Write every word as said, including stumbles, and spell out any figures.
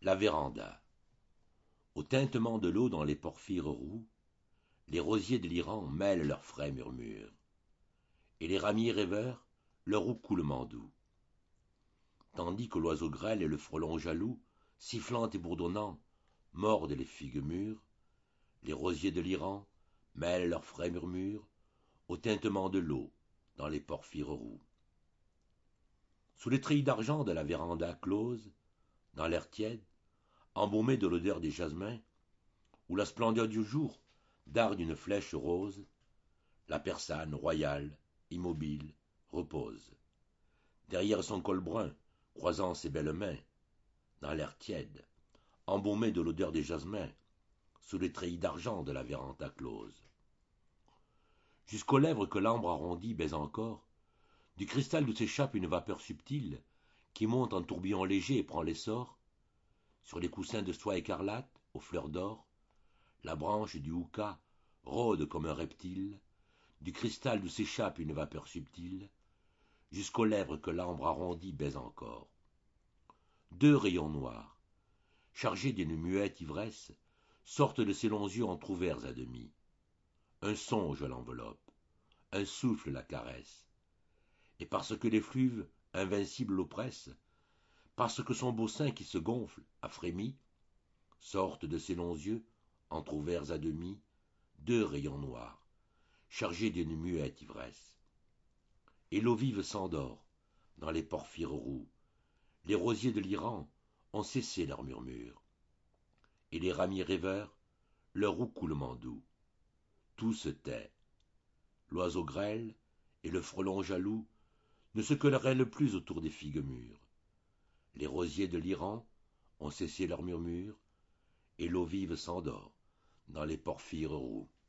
La véranda. Au tintement de l'eau dans les porphyres roux, les rosiers de l'Iran mêlent leurs frais murmures, et les ramiers rêveurs leur roucoulement doux. Tandis que l'oiseau grêle et le frelon jaloux, sifflant et bourdonnant, mordent les figues mûres, les rosiers de l'Iran mêlent leurs frais murmures au tintement de l'eau dans les porphyres roux. Sous les treillis d'argent de la véranda close, dans l'air tiède, embaumé de l'odeur des jasmins, où la splendeur du jour darde une flèche rose, la persane royale, immobile, repose. Derrière son col brun, croisant ses belles mains, dans l'air tiède, embaumé de l'odeur des jasmins, sous les treillis d'argent de la véranda close. Jusqu'aux lèvres que l'ambre arrondi baise encore, du cristal d'où s'échappe une vapeur subtile, qui monte en tourbillon léger et prend l'essor, sur les coussins de soie écarlate, aux fleurs d'or, la branche du houka rôde comme un reptile, du cristal d'où s'échappe une vapeur subtile, jusqu'aux lèvres que l'ambre arrondi baise encore. Deux rayons noirs, chargés d'une muette ivresse, sortent de ses longs yeux entr'ouverts à demi. Un songe l'enveloppe, un souffle la caresse, et parce que l'effluve invincible l'oppresse, parce que son beau sein qui se gonfle a frémi, sortent de ses longs yeux, entr'ouverts à demi, deux rayons noirs, chargés d'une muette ivresse. Et l'eau vive s'endort dans les porphyres roux, les rosiers de l'Iran ont cessé leur murmure, et les ramiers rêveurs leur roucoulement doux. Tout se tait. L'oiseau grêle et le frelon jaloux ne se querellent plus autour des figues mûres. Les rosiers de l'Iran ont cessé leur murmure, et l'eau vive s'endort dans les porphyres roux.